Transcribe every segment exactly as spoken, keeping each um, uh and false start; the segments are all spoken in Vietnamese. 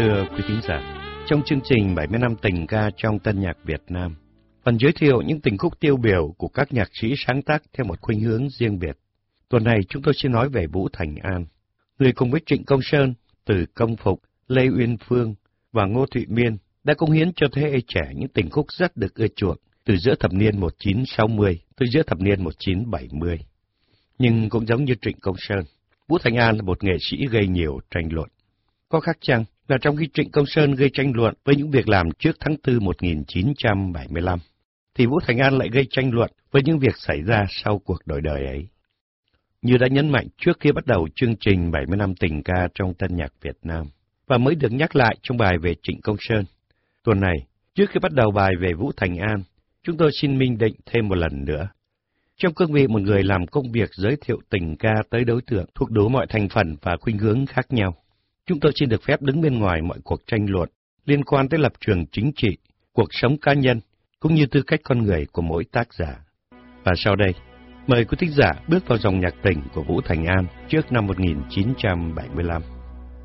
Thưa quý thính giả, trong chương trình bảy mươi năm tình ca trong tân nhạc Việt Nam, phần giới thiệu những tình khúc tiêu biểu của các nhạc sĩ sáng tác theo một khuynh hướng riêng biệt. Tuần này chúng tôi xin nói về Vũ Thành An, người cùng với Trịnh Công Sơn, Từ Công Phục, Lê Uyên Phương và Ngô Thụy Miên đã cống hiến cho thế hệ trẻ những tình khúc rất được ưa chuộng từ giữa thập niên một nghìn chín trăm sáu mươi tới giữa thập niên một nghìn chín trăm bảy mươi. Nhưng cũng giống như Trịnh Công Sơn, Vũ Thành An là một nghệ sĩ gây nhiều tranh luận. Có khác chăng là trong khi Trịnh Công Sơn gây tranh luận với những việc làm trước tháng tư một nghìn chín trăm bảy mươi lăm, thì Vũ Thành An lại gây tranh luận với những việc xảy ra sau cuộc đổi đời ấy. Như đã nhấn mạnh trước khi bắt đầu chương trình bảy mươi năm tình ca trong tân nhạc Việt Nam, và mới được nhắc lại trong bài về Trịnh Công Sơn, tuần này, trước khi bắt đầu bài về Vũ Thành An, chúng tôi xin minh định thêm một lần nữa. Trong cương vị một người làm công việc giới thiệu tình ca tới đối tượng thuộc đủ mọi thành phần và khuynh hướng khác nhau, chúng tôi xin được phép đứng bên ngoài mọi cuộc tranh luận liên quan tới lập trường chính trị, cuộc sống cá nhân, cũng như tư cách con người của mỗi tác giả. Và sau đây, mời quý thính giả bước vào dòng nhạc tình của Vũ Thành An trước năm một nghìn chín trăm bảy mươi lăm.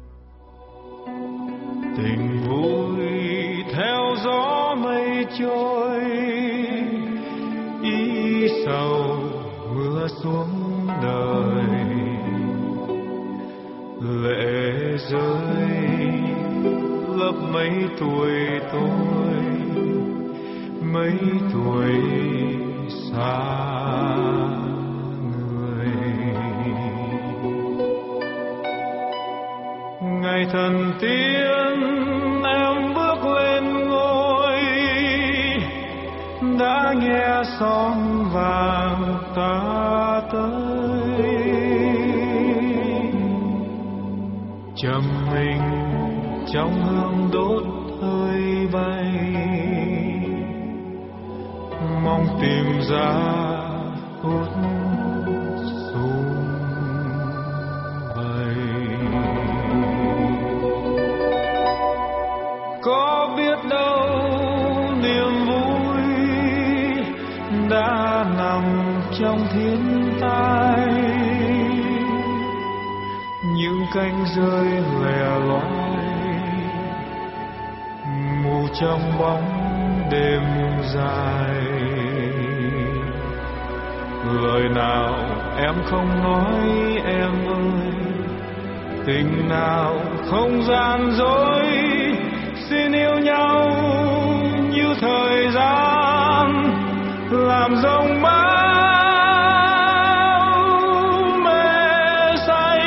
Tình vui theo gió mây trôi, ý sầu mưa xuống đời, lệ rơi lấp mấy tuổi tôi, mấy tuổi xa người. Ngày thần tiên em bước lên ngôi, đã nghe son vàng ta tới, trầm mình trong hương đốt hơi bay, mong tìm ra hút xuống bay. Có biết đâu niềm vui đã nằm trong thiên tai, những cánh rơi lẻ loi mù trong bóng đêm dài. Lời nào em không nói em ơi, tình nào không gian dối, xin yêu nhau như thời gian làm dòng bão mê say.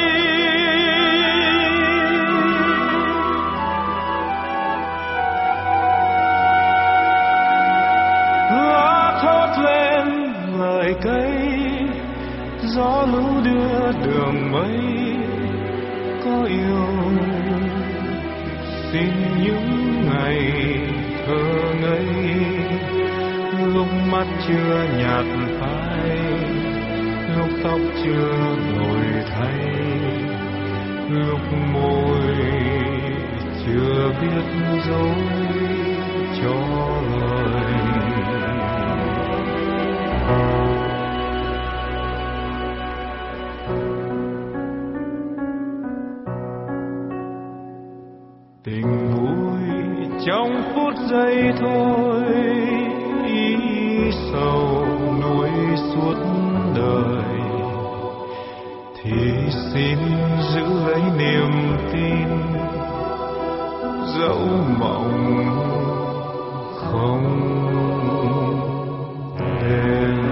Lá thốt lên lời cây, gió lũ đưa đường mây, có yêu xin những ngày thơ ngây, lúc mắt chưa nhạt phai, lúc tóc chưa đổi thay, lúc môi chưa biết dối cho lời. Tình vui trong phút giây thôi, ý sầu nuối suốt đời, thì xin giữ lấy niềm tin, dẫu mộng không đêm.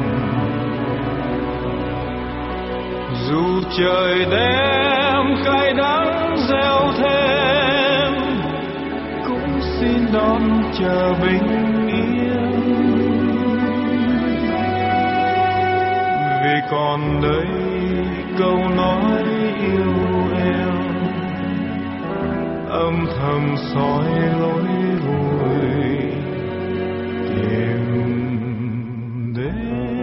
Dù trời đem cay đắng gieo thêm, cũng xin đón chờ bình yên, vì còn đây câu nói yêu em âm thầm soi lối vui tìm đến.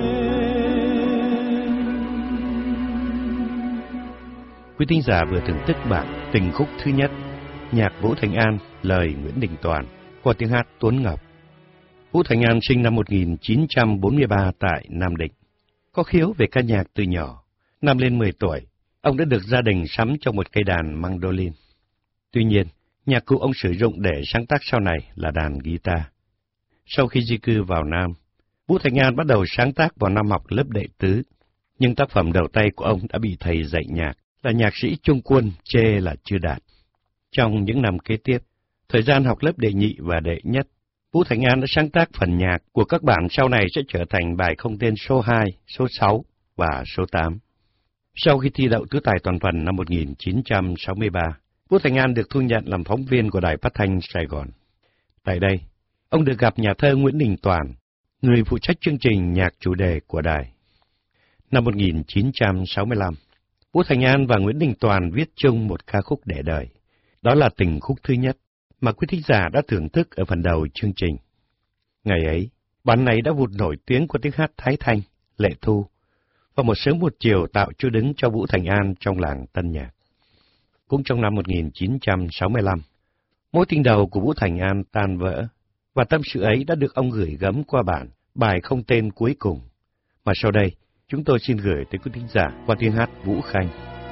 Quý thính giả vừa thưởng thức bản tình khúc thứ nhất, nhạc Vũ Thành An, lời Nguyễn Đình Toàn, qua tiếng hát Tuấn Ngọc. Vũ Thành An sinh năm một nghìn chín trăm bốn mươi ba tại Nam Định. Có khiếu về ca nhạc từ nhỏ. Năm lên mười tuổi, ông đã được gia đình sắm cho một cây đàn mandolin. Tuy nhiên, Nhạc cụ ông sử dụng để sáng tác sau này là đàn guitar. Sau khi di cư vào Nam, Vũ Thành An bắt đầu sáng tác vào năm học lớp đệ tứ, nhưng tác phẩm đầu tay của ông đã bị thầy dạy nhạc là nhạc sĩ Trung Quân chê là chưa đạt. Trong những năm kế tiếp, thời gian học lớp đệ nhị và đệ nhất, Vũ Thành An đã sáng tác phần nhạc của các bản sau này sẽ trở thành bài không tên số hai, số sáu và số tám. Sau khi thi đậu tứ tài toàn phần năm một nghìn chín trăm sáu mươi ba, Vũ Thành An được thu nhận làm phóng viên của Đài Phát thanh Sài Gòn. Tại đây, ông được gặp nhà thơ Nguyễn Đình Toàn, người phụ trách chương trình nhạc chủ đề của đài. Năm một nghìn chín trăm sáu mươi lăm, Vũ Thành An và Nguyễn Đình Toàn viết chung một ca khúc để đời. Đó là tình khúc thứ nhất mà quý thính giả đã thưởng thức ở phần đầu chương trình. Ngày ấy, bản này đã vụt nổi tiếng của tiếng hát Thái Thanh, Lệ Thu, và một sớm một chiều tạo chỗ đứng cho Vũ Thành An trong làng tân nhạc. Cũng trong năm một nghìn chín trăm sáu mươi lăm, mối tình đầu của Vũ Thành An tan vỡ, và tâm sự ấy đã được ông gửi gắm qua bản bài không tên cuối cùng, mà sau đây chúng tôi xin gửi tới quý thính giả qua tiếng hát Vũ Khanh.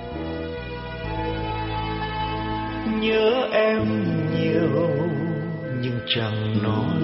Nhớ em nhiều nhưng chẳng nói,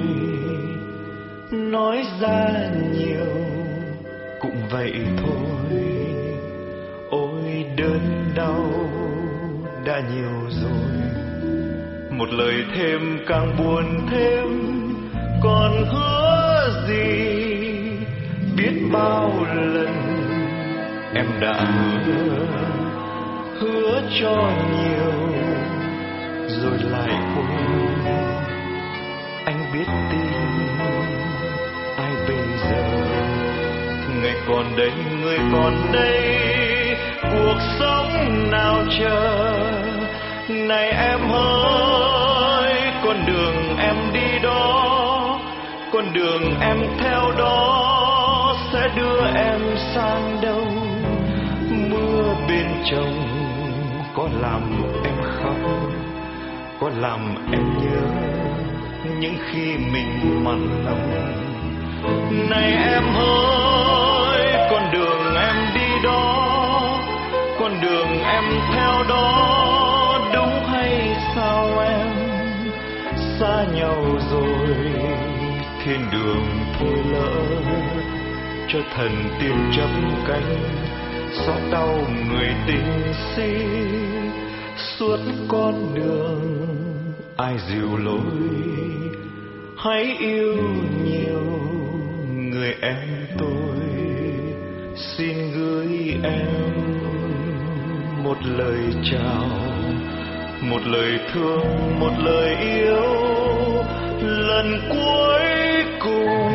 nói ra nhiều cũng vậy thôi. Ôi đớn đau đã nhiều rồi, một lời thêm càng buồn thêm. Còn hứa gì biết bao lần em đã hứa, hứa cho nhiều rồi lại quên. Anh biết tin ai bây giờ, ngày còn đây người còn đây, cuộc sống nào chờ. Này em ơi, con đường em đi đó, con đường em theo đó sẽ đưa em sang đâu. Mưa bên chồng có làm em khóc, có làm em nhớ những khi mình mặn lòng. Này em ơi, con đường em đi đó, con đường em theo đó, đúng hay sao em? Xa nhau rồi, thiên đường thôi lỡ, cho thần tiên chấp cánh, xót đau người tình si. Suốt con đường ai dìu lối, hãy yêu nhiều người em tôi. Xin gửi em một lời chào, một lời thương, một lời yêu, lần cuối cùng.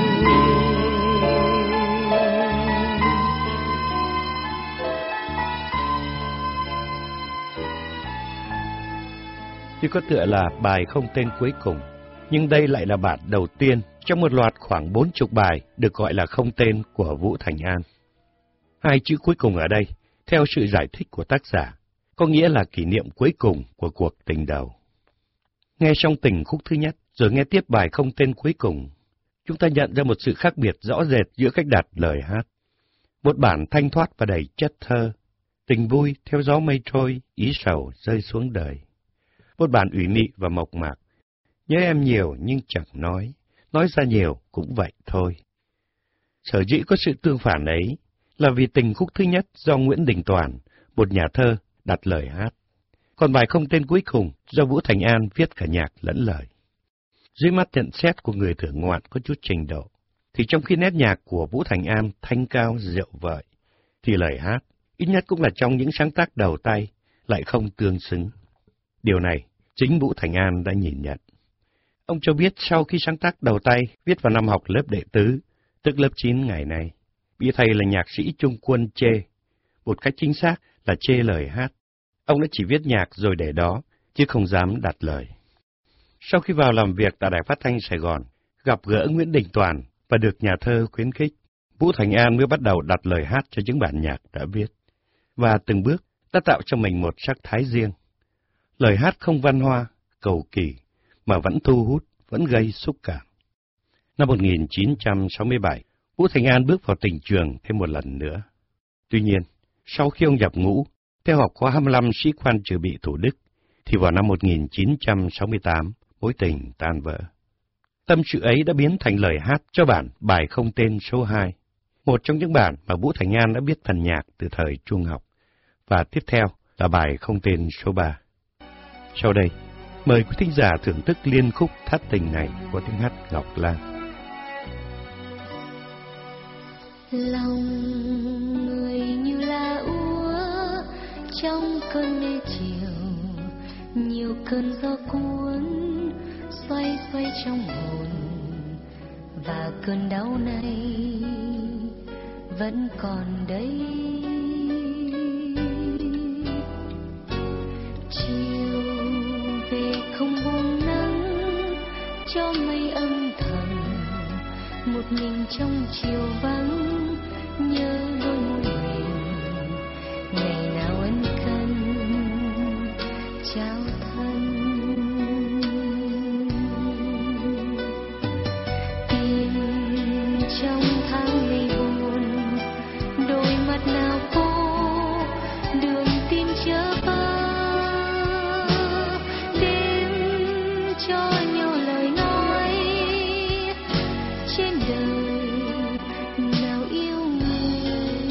Tuy có tựa là bài không tên cuối cùng, nhưng đây lại là bản đầu tiên trong một loạt khoảng bốn chục bài được gọi là không tên của Vũ Thành An. Hai chữ cuối cùng ở đây, theo sự giải thích của tác giả, có nghĩa là kỷ niệm cuối cùng của cuộc tình đầu. Nghe xong tình khúc thứ nhất, rồi nghe tiếp bài không tên cuối cùng, chúng ta nhận ra một sự khác biệt rõ rệt giữa cách đặt lời hát. Một bản thanh thoát và đầy chất thơ, tình vui theo gió mây trôi, ý sầu rơi xuống đời. Một bản ủy mị và mộc mạc, nhớ em nhiều nhưng chẳng nói, nói ra nhiều cũng vậy thôi. Sở dĩ có sự tương phản ấy là vì tình khúc thứ nhất do Nguyễn Đình Toàn, một nhà thơ, đặt lời hát, còn bài không tên cuối cùng do Vũ Thành An viết cả nhạc lẫn lời. Dưới mắt nhận xét của người thưởng ngoạn có chút trình độ, thì trong khi nét nhạc của Vũ Thành An thanh cao rượu vợi, thì lời hát, ít nhất cũng là trong những sáng tác đầu tay, lại không tương xứng. Điều này, chính Vũ Thành An đã nhìn nhận. Ông cho biết sau khi sáng tác đầu tay, viết vào năm học lớp đệ tứ, tức lớp chín ngày nay, bị thầy là nhạc sĩ Trung Quân chê, một cách chính xác là chê lời hát. Ông đã chỉ viết nhạc rồi để đó, chứ không dám đặt lời. Sau khi vào làm việc tại Đài Phát thanh Sài Gòn, gặp gỡ Nguyễn Đình Toàn và được nhà thơ khuyến khích, Vũ Thành An mới bắt đầu đặt lời hát cho những bản nhạc đã viết, và từng bước đã tạo cho mình một sắc thái riêng. Lời hát không văn hoa, cầu kỳ, mà vẫn thu hút, vẫn gây xúc cảm. Năm một nghìn chín trăm sáu mươi bảy, Vũ Thành An bước vào tình trường thêm một lần nữa. Tuy nhiên, sau khi ông nhập ngũ, theo học khóa hai mươi lăm sĩ quan dự bị Thủ Đức, thì vào năm một nghìn chín trăm sáu mươi tám, mối tình tan vỡ. Tâm sự ấy đã biến thành lời hát cho bản Bài Không Tên số hai, một trong những bản mà Vũ Thành An đã viết thành nhạc từ thời trung học, và tiếp theo là Bài Không Tên số ba. Sau đây, mời quý thính giả thưởng thức liên khúc thắt tình này của tiếng hát Ngọc Lan. Lòng người như là úa trong cơn mê chiều, nhiều cơn gió cuốn xoay xoay trong hồn, và cơn đau này vẫn còn đây. Chiều về không buông nắng cho mây âm thầm, một mình trong chiều vắng nhớ đôi môi mềm ngày nào ân cần trao thân. Tìm trong tháng ngày buồn đôi mắt nào cô đường tim chớ vơ, đêm cho nhau lời nói trên đời nào yêu người.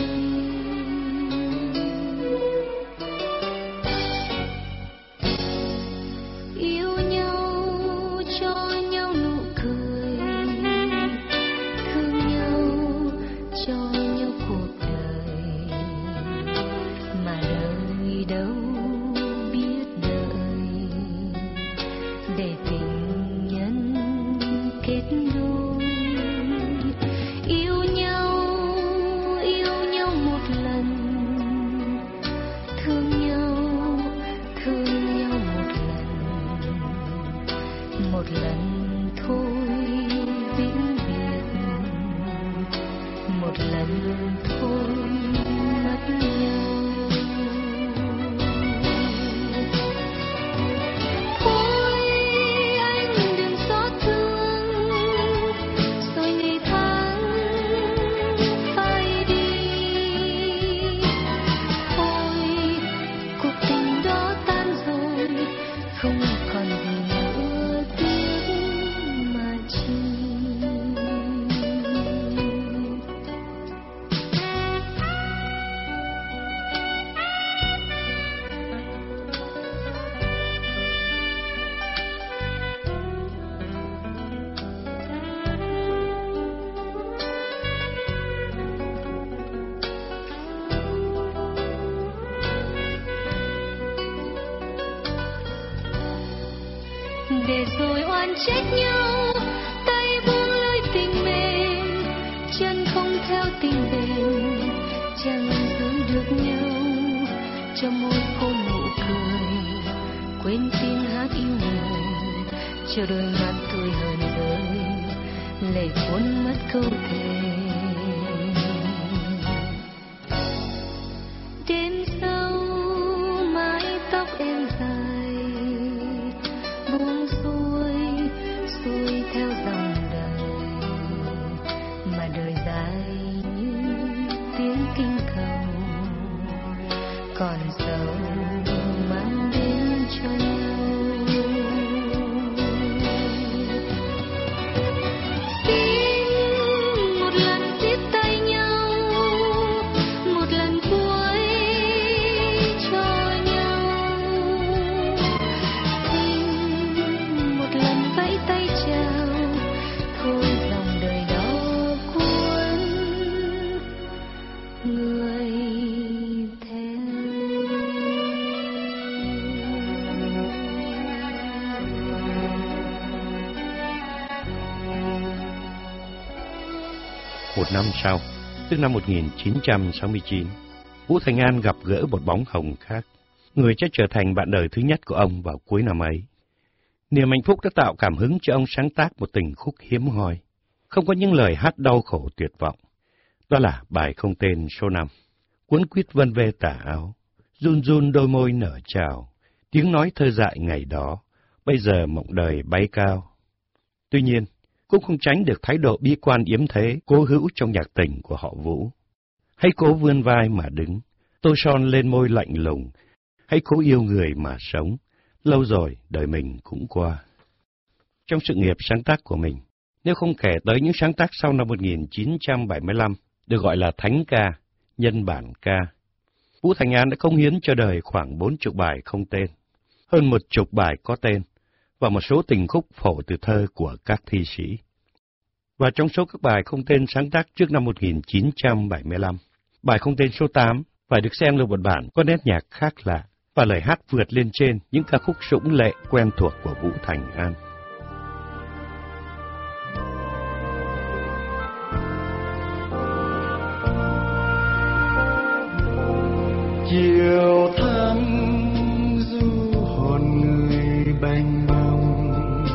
Yêu nhau cho nhau nụ cười, thương nhau cho nhau cuộc đời, mà đời đâu biết đợi để tình nhân kết đôi. Yêu nhau, yêu nhau một lần, thương nhau, thương nhau một lần, một lần thôi vĩnh biệt, một lần thôi mất nhau. Thôi anh đừng xót thương, rồi ngày tháng phai đi. Thôi cuộc tình đó tan rồi, không còn gì nữa tiếc mà chi. Để rồi oan trách nhau, tay buông lơi tình mềm, chân không theo tình bền, chẳng giữ được nhau cho môi khô nụ cười, quên tiếng hát yêu người, cho đôi mắt tôi hờn rơi, lệ cuốn mất câu thề. Đêm sâu mái tóc em dài buông xuôi xuôi theo dòng đời, mà đời dài như tiếng kinh cầu, còn dấu mang đến cho nhau. Xin một lần siết tay nhau, một lần cuối cho nhau. Xin một lần vẫy tay chào, thôi dòng đời đó cuốn người theo. Một năm sau, tức năm một nghìn chín trăm sáu mươi chín, Vũ Thành An gặp gỡ một bóng hồng khác, người sẽ trở thành bạn đời thứ nhất của ông vào cuối năm ấy. Niềm hạnh phúc đã tạo cảm hứng cho ông sáng tác một tình khúc hiếm hoi, không có những lời hát đau khổ tuyệt vọng. Đó là Bài Không Tên số năm. Cuốn quýt vân vê tà áo, run run đôi môi nở chào, tiếng nói thơ dại ngày đó, bây giờ mộng đời bay cao. Tuy nhiên, cũng không tránh được thái độ bi quan yếm thế, cố hữu trong nhạc tình của họ Vũ. Hãy cố vươn vai mà đứng, tô son lên môi lạnh lùng, hãy cố yêu người mà sống, lâu rồi đời mình cũng qua. Trong sự nghiệp sáng tác của mình, nếu không kể tới những sáng tác sau năm một nghìn chín trăm bảy mươi lăm, được gọi là thánh ca, nhân bản ca, Vũ Thành An đã cống hiến cho đời khoảng bốn chục bài không tên, hơn một chục bài có tên, và một số tình khúc phổ từ thơ của các thi sĩ. Và trong số các bài không tên sáng tác trước năm một nghìn chín trăm bảy mươi lăm, bài không tên số tám phải được xem là một bản có nét nhạc khác lạ, và lời hát vượt lên trên những ca khúc sũng lệ quen thuộc của Vũ Thành An. Chiều thăm du hồn người bềnh bồng,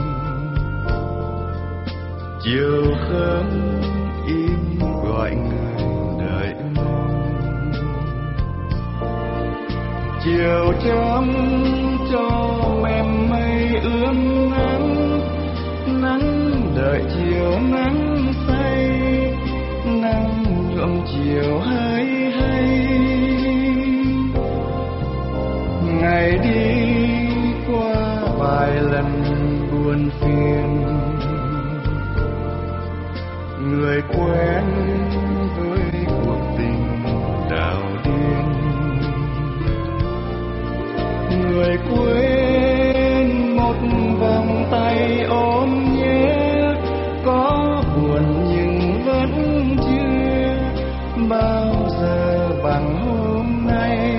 chiều khớm im gọi người đợi mong, chiều chớm cho em mây ướm nắng, nắng đợi chiều nắng say, nắng nhuộm chiều hay hay. Ngày đi qua vài lần buồn phiền, người quen với cuộc tình đào điên, người quên một vòng tay ôm nhé, có buồn nhưng vẫn chưa bao giờ bằng hôm nay.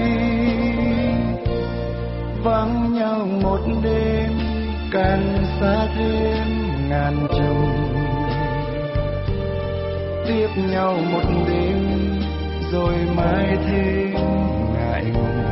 Vắng nhau một đêm càng xa thêm ngàn trùng, tiếp nhau một đêm rồi mãi thêm ngại ngùng.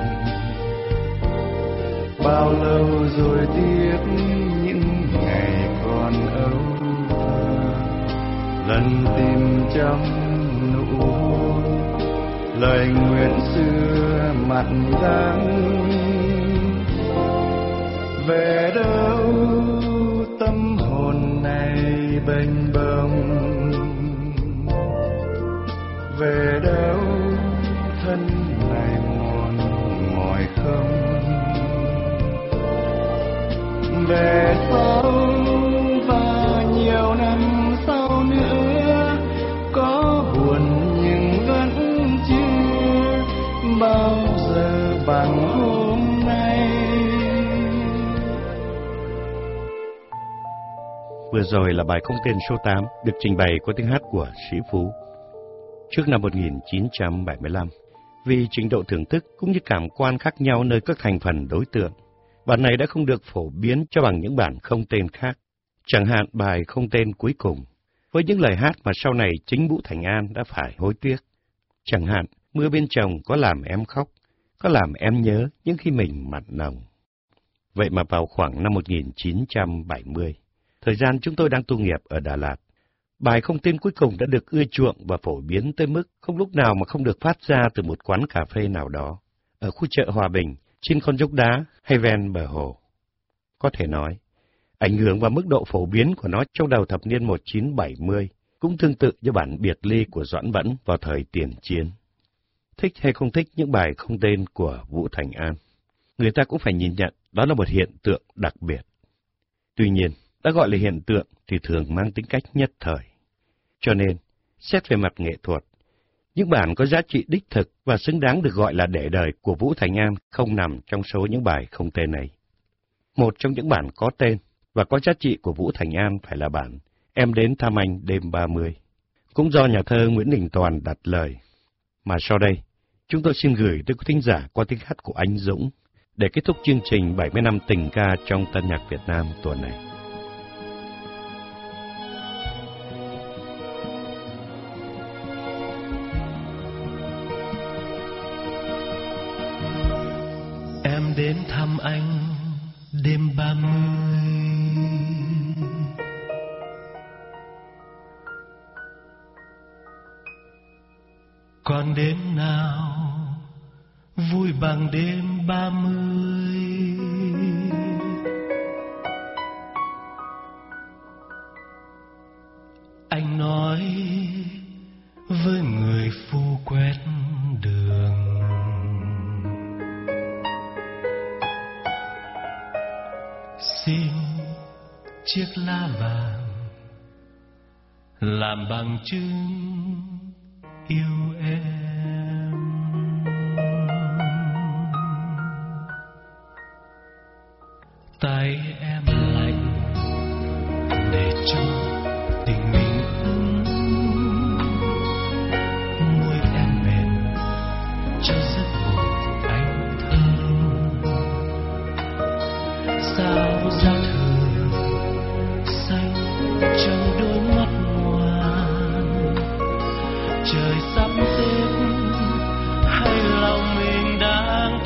Bao lâu rồi tiếc những ngày còn âu thơ, lần tìm trong nụ hôn lời nguyện xưa mặn đắng. Về đâu tâm hồn này bềnh bồng, về đâu thân này mòn mỏi không. Về sau và nhiều năm sau nữa, có buồn nhưng vẫn chưa bao giờ bằng hôm nay. Vừa rồi là bài không tên số tám được trình bày qua tiếng hát của Sĩ Phú. Trước năm một nghìn chín trăm bảy mươi lăm, vì trình độ thưởng thức cũng như cảm quan khác nhau nơi các thành phần đối tượng, bản này đã không được phổ biến cho bằng những bản không tên khác. Chẳng hạn bài không tên cuối cùng, với những lời hát mà sau này chính Vũ Thành An đã phải hối tiếc. Chẳng hạn, mưa bên chồng có làm em khóc, có làm em nhớ những khi mình mặn nồng. Vậy mà vào khoảng năm một nghìn chín trăm bảy mươi, thời gian chúng tôi đang tu nghiệp ở Đà Lạt, bài không tên cuối cùng đã được ưa chuộng và phổ biến tới mức không lúc nào mà không được phát ra từ một quán cà phê nào đó, ở khu chợ Hòa Bình, trên con dốc đá hay ven bờ hồ. Có thể nói, ảnh hưởng và mức độ phổ biến của nó trong đầu thập niên một nghìn chín trăm bảy mươi cũng tương tự như bản biệt ly của Doãn Bẫn vào thời tiền chiến. Thích hay không thích những bài không tên của Vũ Thành An, người ta cũng phải nhìn nhận đó là một hiện tượng đặc biệt. Tuy nhiên, đã gọi là hiện tượng thì thường mang tính cách nhất thời. Cho nên, xét về mặt nghệ thuật, những bản có giá trị đích thực và xứng đáng được gọi là để đời của Vũ Thành An không nằm trong số những bài không tên này. Một trong những bản có tên và có giá trị của Vũ Thành An phải là bản Em đến thăm anh đêm ba mươi, cũng do nhà thơ Nguyễn Đình Toàn đặt lời, mà sau đây chúng tôi xin gửi tới quý thính giả qua tiếng hát của anh Dũng để kết thúc chương trình bảy mươi năm tình ca trong tân nhạc Việt Nam tuần này. Em đến thăm anh đêm ba mươi, còn đêm nào vui bằng đêm ba mươi. Anh nói với người phu quét đường, chiếc lá vàng làm bằng chứng yêu em. Tay em lạnh để cho tình mình ấm, môi em mềm cho giấc ngủ anh thơm. Sao giao thừa xanh trong đôi mắt ngoan, trời sắp Tết hay lòng mình đang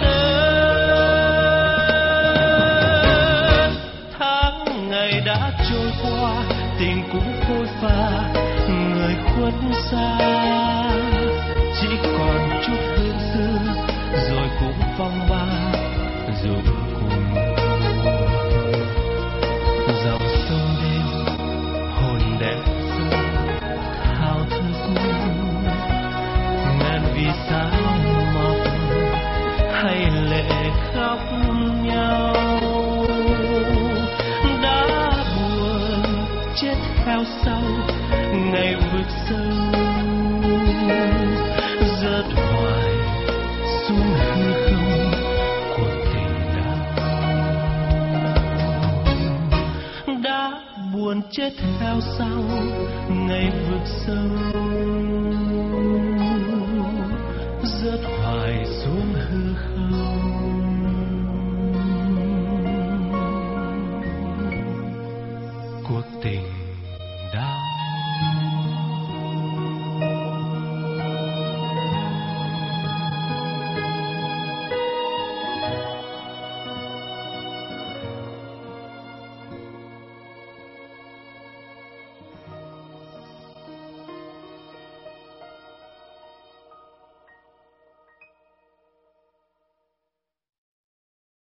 Tết. Tháng ngày đã trôi qua, tình cũng phôi pha, người khuất xa, chỉ còn chút hương xưa rồi cũng phong ba rồi cùng dòng sông đêm hồn đẹp sâu thao thức, ngàn vì sao mọc hay lệ khóc nhau. Đã buồn chết theo sau ngày vực sâu, rớt hoài xuống hư không cuộc tình đau. Đã buồn chết theo sau ngày vực sâu, rớt hoài xuống hư không cuộc tình đau.